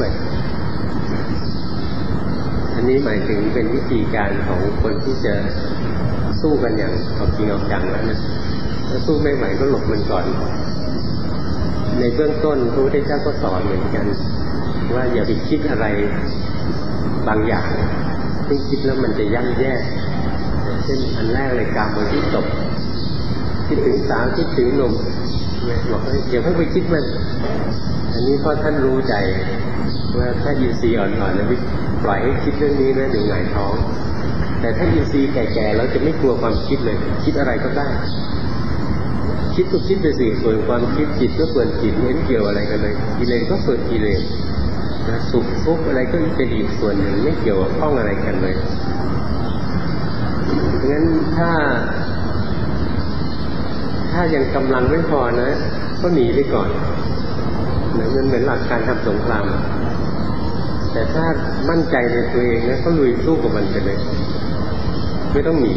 อันนี้หมายถึงเป็นวิธีการของคนที่จะสู้กันอย่างเอาจริงเอาจังแล้วนะถ้าสู้ไม่ไหวก็หลบมันก่อนในเบื้องต้นพระพุทธเจ้าก็สอนเหมือนกันว่าอย่าไปคิดอะไรบางอย่างที่คิดแล้วมันจะย่ำแย่เช่นอันแรกเลยกามที่ตกคิดถึงสาวคิดถึงหนุ่มบอกว่าอย่าเพิ่งไปคิดมันอันนี้เพราะท่านรู้ใจว่าถ้าอินทรีย์อ่อนๆนะปล่อยให้คิดเรื่องนี้นะเดี๋ยวหงายท้องแต่ถ้าอินทรีย์แก่ๆแล้วจะไม่กลัวความคิดเลยคิดอะไรก็ได้คิดก็คิดไปสิส่วนความคิดจิตก็ส่วนจิตไม่เกี่ยวอะไรกันเลยกิเลสก็ส่วนกิเลสนะสุขทุกข์อะไรก็เป็นอีกส่วนหนึ่งไม่เกี่ยวข้องอะไรกันเลยงั้นถ้ายังกำลังไม่พอนะก็หนีไปก่อนมันเหมือนหลักการทำสงครามแต่ถ้ามั่นใจในตัวเองนะก็ลุยสู้กับมันไปเลยไม่ต้องหนี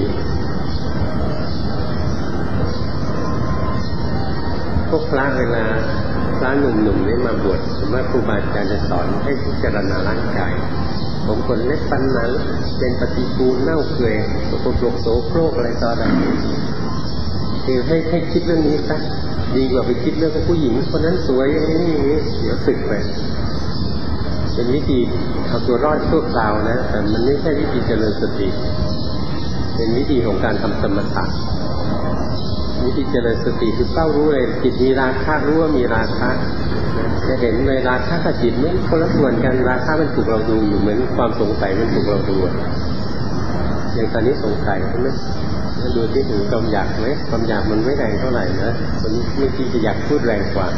พวกพระเวลาพระหนุ่มๆนี่มาบวชสมมติครูบาอาจารย์จะสอนให้พิจารณาร่างกายผมคนเล็กปันหนังเป็นปฏิกูลเน่าเปื่อยสกปรกโสโครกอะไรต่ออะไรคือให้คิดเรื่องนี้ซะดีกว่าไปคิดเรื่องผู้หญิงคนนั้นสวยอย่างนี้เดี๋ยวสึกไปเป็นวิธีเอาตัวรอดชั่วคราวนะแต่มันไม่ใช่วิธีเจริญสติเป็นวิธีของการทำสมถะวิธีเจริญสติคือเฝ้ารู้เลยจิตมีราคะรู้ว่ามีราคะจะเห็นเลยราคะกับจิตไม่คนละส่วนกันราคะมันถูกเราดูอยู่เหมือนความสงสัยมันถูกเราดูอย่างตอนนี้สงสัยใช่ไหมดูที่ถึงความอยากไหมความอยากมันไม่แรงเท่าไหร่นะคนนี้เมื่อกี้จะอยากพูดแรงกว่า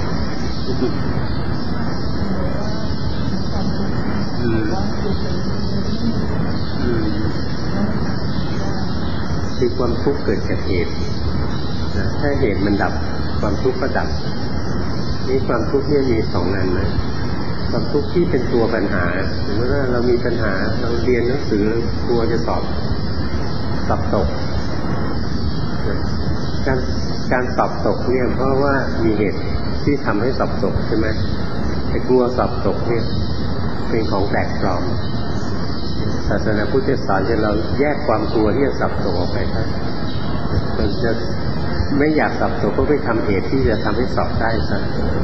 คือความทุกข์เกิดจากเหตุถ้าเหตุมันดับความทุกข์ก็ดับนี่ความทุกข์เนี่ยมีสองอันนะความทุกข์ที่เป็นตัวปัญหาสมมติว่าเรามีปัญหาเราเรียนหนังสือกลัวจะสอบตกการการสอบตกเนี่ยเพราะว่ามีเหตุที่ทำให้สอบตกใช่ไหมไอ้กลัวสอบตกเนี่ยเป็นของแปลกปลอมศาสนาพุทธสอนให้เราแยกความกลัวที่จะสอบตกออกไปครับมันจะไม่อยากสอบตกก็ไปทำเหตุที่จะทำให้สอบได้ซะ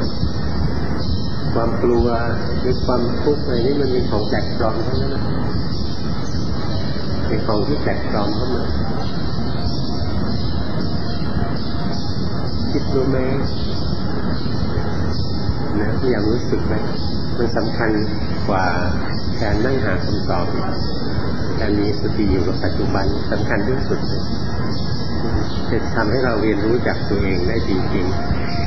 ความกลัวหรือความทุกข์อะไรนี่มันเป็นของแปลกปลอมทั้งนั้นนะเป็นของที่แปลกปลอมเข้ามาคิดรู้ไหมนะยังรู้สึกไหมมันสำคัญกว่าการนั่งหาคำตอบการมีสติอยู่กับปัจจุบันสำคัญที่สุดเลยจะทำให้เราเรียนรู้จากตัวเองได้จริงๆ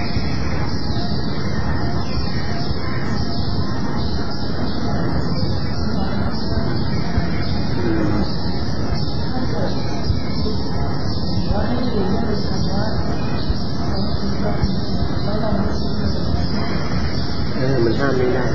มันห้ามไม่ได้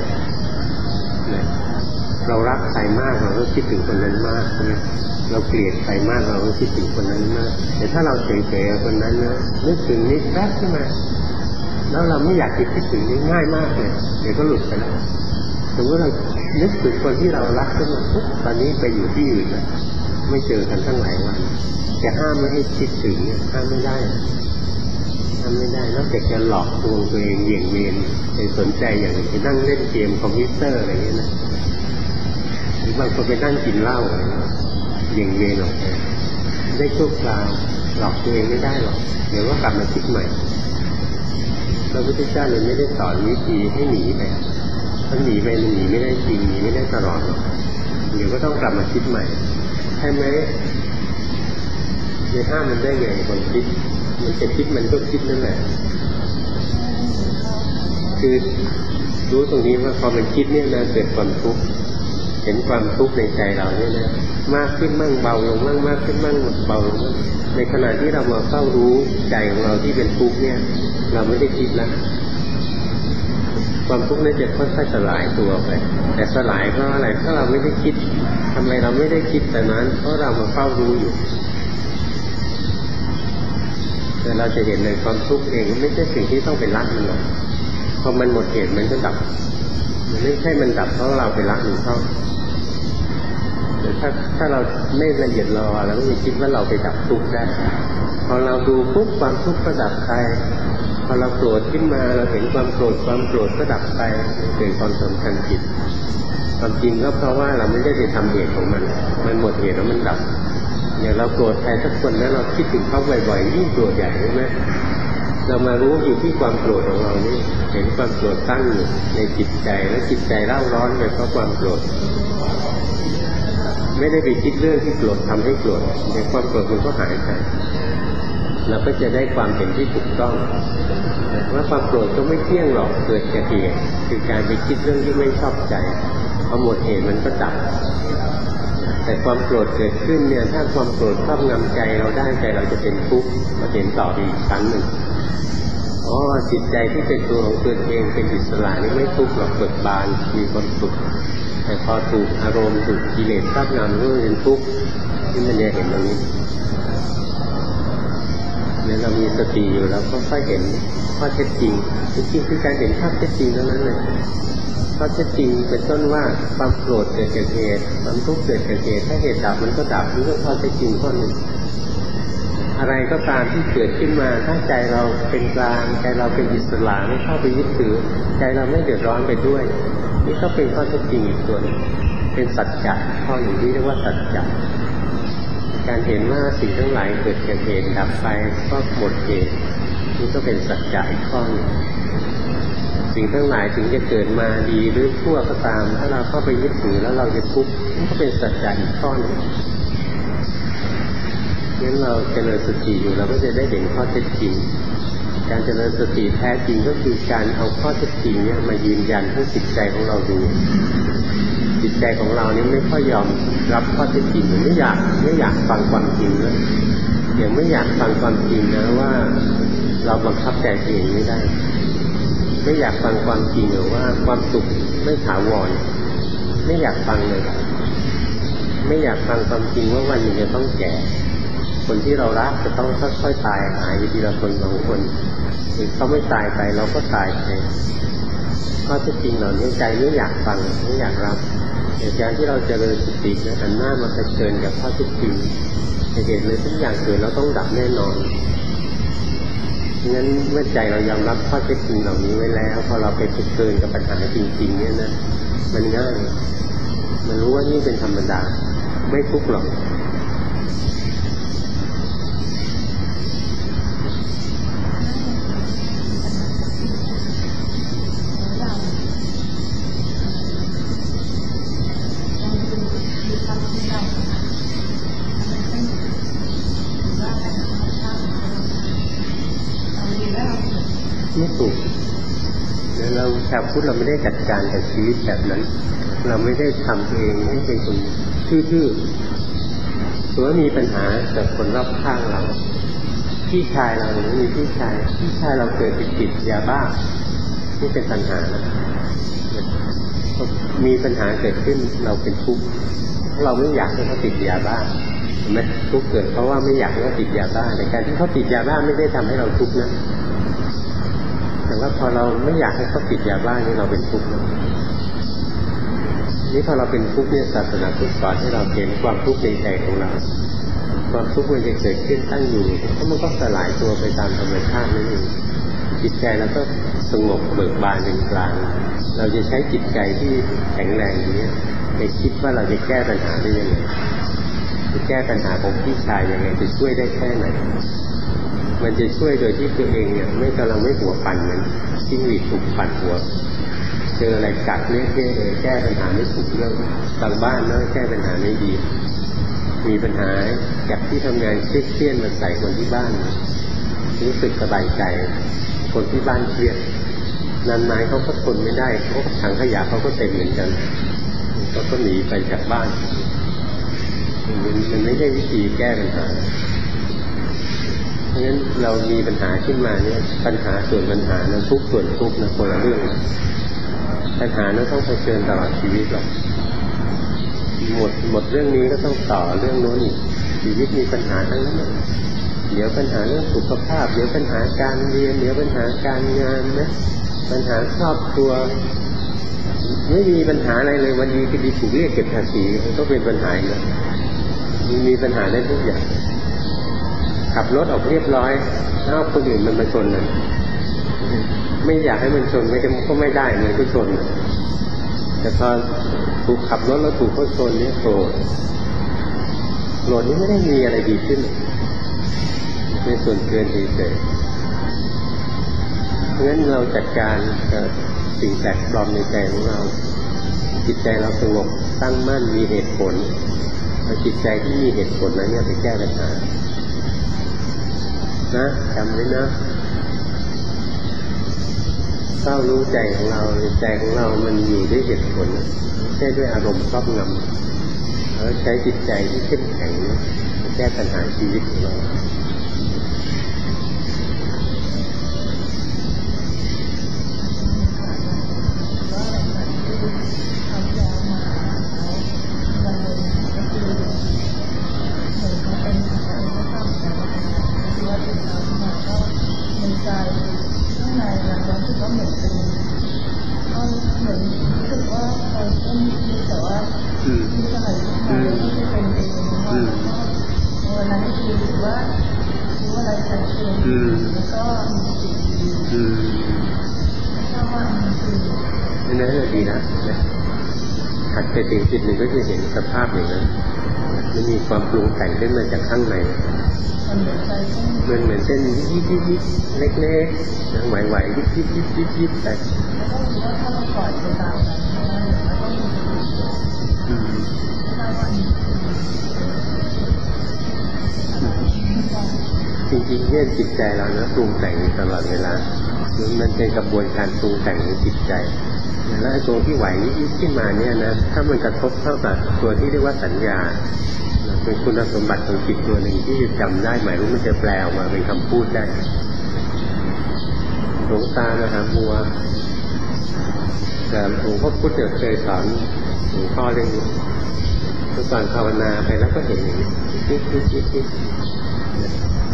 เรารักใครมากเราก็คิดถึงคนนั้นมากใช่ไหมเราเกลียดใครมากเราก็คิดถึงคนนั้นมากแต่ถ้าเราเฉยๆคนนั้นนะนึกถึงนิดแป๊บขึ้นมาแล้วเราไม่อยากคิดถึงนี่ง่ายมากเลยเดี๋ยวก็หลุดไปแล้วสมมติเรานึกถึงคนที่เรารักขึ้นมาปุ๊บตอนนี้ไปอยู่ที่อื่นนะไม่เจอกันตั้งหลายวันจะห้ามไม่ให้คิดถึงเนี่ยห้ามไม่ได้ทำไม่ได้นอกจากจะหลอกตัวเองเหวี่ยงเบนไปสนใจอย่างไปนั่งเล่นเกมคอมพิวเตอร์อะไรอย่างนี้นะหรือบางคนไปนั่งกินเหล้าเหวี่ยงเบนออกไปได้ชั่วคราวหลอกตัวเองไม่ได้หรอกเดี๋ยวก็กลับมาคิดใหม่พระพุทธเจ้าเลยไม่ได้สอนวิธีให้หนีไปถ้าหนีไปมันหนีไม่ได้จริงหนีไม่ได้ตลอดหรอกเดี๋ยวก็ต้องกลับมาคิดใหม่ใช่ไหมจะห้ามมันได้ไงคนคิดมันจะคิดมันก็คิดนั่นแหละคือรู้ตรงนี้ว่าพอมันคิดเนี่ยนะเกิดความทุกข์เห็นความทุกข์ในใจเราเนี่ยนะมากขึ้นมั่งเบาลงมั่งมากขึ้นมั่งเบาลงมั่งในขณะที่เรามาเฝ้ารู้ใจของเราที่เป็นทุกข์เนี่ยเราไม่ได้คิดแล้วความทุกข์นั้นจะค่อยๆสลายตัวไปแต่สลายเพราะอะไรเพราะเราไม่ได้คิดทำไมเราไม่ได้คิดแต่นั้นเพราะเรามาเฝ้ารู้อยู่แต่เราจะเห็นในความทุกข์เองไม่ใช่สิ่งที่ต้องไปรักมันหรอกพอมันหมดเหตุมันก็ดับมันไม่ใช่มันดับเพราะเราไปรักมันเข้าแต่ถ้าเราไม่ละเอียดรอเราก็จะคิดว่าเราไปดับทุกข์ได้พอเราดูปุ๊บความทุกข์ก็ดับไปพอเราโกรธขึ้นมาเราเห็นความโกรธก็ดับไปเกิดความสำคัญผิดความจริงก็เพราะว่าเราไม่ได้ไปทำเหตุของมันหมดเหตุแล้วมันดับอย่างเราโกรธใครสักคนแล้วเราคิดถึงเขาบ่อยๆยิ่งโกรธใหญ่ใช่ไหมเรามารู้อยู่ที่ความโกรธของเรานี่เห็นความโกรธตั้งอยู่ในจิตใจและจิตใจเร่าร้อนไปเพราะความโกรธไม่ได้ไปคิดเรื่องที่โกรธทำให้โกรธในความโกรธมันก็หายไปเราก็จะได้ความเห็นที่ถูกต้องว่าความโกรธก็ไม่เที่ยงหรอกเกิดจากเหตุคือการไปคิดเรื่องที่ไม่ชอบใจพอหมดเหตุมันก็ดับแต่ความโกรธเกิดขึ้นเนี่ยถ้าความโกรธครอบงำใจเราได้ใจเราจะเป็นทุกข์มาเห็นต่ออีกครั้งหนึ่งจิตใจที่เป็นตัวของตัวเองเป็นอิสระนี่ไม่ทุกข์หรอกเบิกบานมีความสุขแต่พอถูกอารมณ์ถูกกิเลสครอบงำก็เป็นทุกข์ที่มันจะเห็นตรงนี้เนี่ยเรามีสติอยู่เราก็ค่อยเห็นข้อเท็จจริงคือการเห็นข้อเท็จจริงเท่านั้นเลยข้อเท็จจริงเป็นต้นว่าความโกรธเกิดจากเหตุความทุกข์เกิดจากเหตุถ้าเหตุดับมันก็ดับนี่ก็ข้อเท็จจริงข้อหนึ่งอะไรก็ตามที่เกิดขึ้นมาถ้าใจเราเป็นกลางใจเราเป็นอิสระไม่เข้าไปยึดถือใจเราไม่เดือดร้อนไปด้วยนี่ก็เป็นข้อเท็จจริงอีกส่วนเป็นสัจจะข้อหนึ่งที่เรียกว่าสัจจะการเห็นว่าสิ่งทั้งหลายเกิดจากเหตุดับไปก็หมดเหตุนี่ก็เป็นสัจจะอีกข้อหนึ่งสิ่งทั้งหลายถึงจะเกิดมาดีหรือชั่วก็ตามถ้าเราเข้าไปยึดถือแล้วเราจะทุกข์นี่ก็เป็นสัจจะอีกข้อหนึ่งงั้นเราเจริญสติอยู่เราก็จะได้เห็นข้อเท็จจริงการเจริญสติแท้จริงก็คือการเอาข้อเท็จจริงเนี่ยมายืนยันให้จิตใจของเราดูจิตใจของเรานี่ไม่ค่อยยอมรับข้อเท็จจริงไม่อยากฟังความจริงนะอย่างไม่อยากฟังความจริงนะว่าเราบังคับใจตัวเองไม่ได้ไม่อยากฟังความจริงหรือว่าความสุขไม่ถาวรไม่อยากฟังเลยไม่อยากฟังความจริงว่าวันหนึ่งจะต้องแก่คนที่เรารักจะต้องค่อยๆตายหายไปทีละคนสองคนหรือเขาไม่ตายไปเราก็ตายไปข้อเท็จจริงเหล่านี้ใจไม่อยากฟังไม่อยากรับแต่การที่เราเจริญสตินะหันหน้ามาเผชิญกับข้อเท็จจริงจะเห็นเลยทุกอย่างเกิดเราต้องดับแน่นอนงั้นเมื่อใจเรายอมรับข้อเท็จจริงเหล่านี้ไว้แล้วพอเราไปเผชิญกับปัญหาจริงๆเนี่ยนะมันง่ายมันรู้ว่านี่เป็นธรรมดาไม่ทุกข์หรอกไม่ถูกเราชาวพุทธเราไม่ได้จัดการกับชีวิตแบบนั้นเราไม่ได้ทำตัวเองให้เป็นคนทื่อๆหรือว่ามีปัญหากับคนรอบข้างเราพี่ชายเราเนี่ยมีพี่ชายเราเกิดติดยาบ้านี่เป็นปัญหานะมีปัญหาเกิดขึ้นเราเป็นทุกข์เราไม่อยากให้เขาติดยาบ้าเห็นไหมทุกข์เกิดเพราะว่าไม่อยากให้เขาติดยาบ้าแต่การที่เขาติดยาบ้าไม่ได้ทำให้เราทุกข์นะแต่ว่าพอเราไม่อยากให้เขาติดยาบ้านี่เราเป็นทุกข์นี่พอเราเป็นทุกข์เนี่ยศาสนาพุทธสอนให้เราเห็นความทุกข์ในใจของเราความทุกข์มันจะเกิดขึ้นตั้งอยู่แล้วมันก็สลายตัวไปตามธรรมชาตินั่นเองจิตใจเราก็สงบเบิกบานเป็นกลางเราจะใช้จิตใจที่แข็งแรงอย่างนี้ไปคิดว่าเราจะแก้ปัญหาได้ยังไงจะแก้ปัญหาของพี่ชายยังไงจะช่วยได้แค่ไหนมันจะช่วยโดยที่ตัวเองเนี่ยไม่กำลังไม่หัวปั่นเหมือนจิ้งหรีดถูกปั่นหัวเจออะไรกัดเละเทะเลยแก้ปัญหาไม่ถูกเรื่องบางบ้านแล้วแก้ปัญหาไม่ดีมีปัญหาจากที่ทำงานเครียดมาใส่คนที่บ้านรู้สึกสบายใจคนที่บ้านเครียดนานๆเขาก็ทนไม่ได้เขาถังขยะเขาก็เต็มเหมือนกันเขาก็หนีไปจากบ้านมันไม่ใช่วิธีแก้ปัญหาเพราะฉะนั้นเรามีปัญหาขึ้นมาเนี่ยปัญหาส่วนปัญหานะทุกส่วนทุกนะคนละเรื่องปัญหานั้นต้องเผชิญตลอดชีวิตหรอกหมดเรื่องนี้ก็ต้องต่อเรื่องโน้นอีกชีวิตมีปัญหาทั้งนั้นเดี๋ยวปัญหาเรื่องสุขภาพเดี๋ยวปัญหาการเรียนเดี๋ยวปัญหาการงานนะปัญหาครอบครัวไม่มีปัญหาอะไรเลยวันดีก็ดีถูกเรียกเก็บภาษีมันก็เป็นปัญหาอีกแล้วมีปัญหาได้ทุกอย่างขับรถออกเรียบร้อยแล้วคนอื่นมันมาชนเลยไม่อยากให้มันชนก็ไม่ได้เลยก็ชนแต่พอถูกขับรถแล้วถูกเขาชนนี่โกรธนี่ไม่ได้มีอะไรดีขึ้นในส่วนเกินเฉยๆเพราะฉะนั้นเราจัดการกับสิ่งแปลกปลอมในใจของเราจิตใจเราสงบตั้งมั่นมีเหตุผลเอาจิตใจที่มีเหตุผลนั้นเนี่ยไปแก้ปัญหานะจำไว้นะเฝ้ารู้ใจของเราใจของเรามันอยู่ด้วยเหตุผลไม่ใช่ด้วยอารมณ์ครอบงำแล้วใช้จิตใจที่เข้มแข็งแก้ปัญหาชีวิตของเรานั่นแหละดีนะหัดไปถึงจุดหนึ่งก็จะเห็นสภาพอย่างนั้นมันมีความปรุงแต่งขึ้นมาจากข้างในมันเหมือนเส้นยิบๆเล็กๆไหวๆยิบๆไปจริงๆเนี่ยจิตใจเรานะปรุงแต่งตลอดเวลามันเป็นกระบวนการปรุงแต่งของจิตใจแล้วไอ้ตัวที่ไหวยิบขึ้นมาเนี่ยนะถ้ามันกระทบเข้ากับตัวที่เรียกว่าสัญญาเป็นคุณสมบัติของจิตตัวหนึ่งที่จะจำได้หมายรู้มันจะแปลออกมาเป็นคำพูดได้หลวงตามหาบัวแต่หลวงพ่อพุธเคยสอนหลวงพ่อเรื่องนี้เมื่อก่อนภาวนาไปแล้วก็เห็นอย่างนี้คิด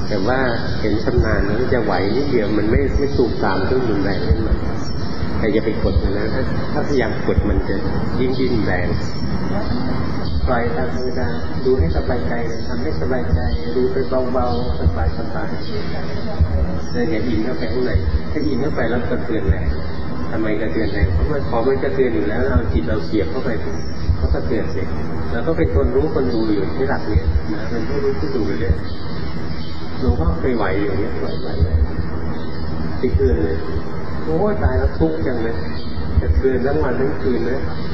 แต่ว่าเห็นชำนาญมันจะไหวนิดเดียวมันไม่สูบตามเครื่องรุนแรงขึ้นมาแต่อย่าไปกดมันนะถ้าพยายามกดมันจะยิ่งแรงปล่อยตามธรรมดาดูให้สบายใจทำให้สบายใจดูไปเบาๆสบายๆอย่าอินเข้าไปข้างในถ้าอินเข้าไปแล้วกระเทือนแรงทำไมกระเทือนแรงเพราะมันของมันกระเทือนอยู่แล้วเราจิตเราเสียบเข้าไปเขากระเทือนเสร็จแล้วก็เป็นคนรู้คนดูอยู่ที่หลักเนี่ยนะเป็นผู้รู้ผู้ดูเลยหลวงพ่อเคยไหวอย่างเงี้ยไหวติดเตือนเลยโอ้ตายแล้วทุกข์จังเลยจะเตือนทั้งวันทั้งคืนนะ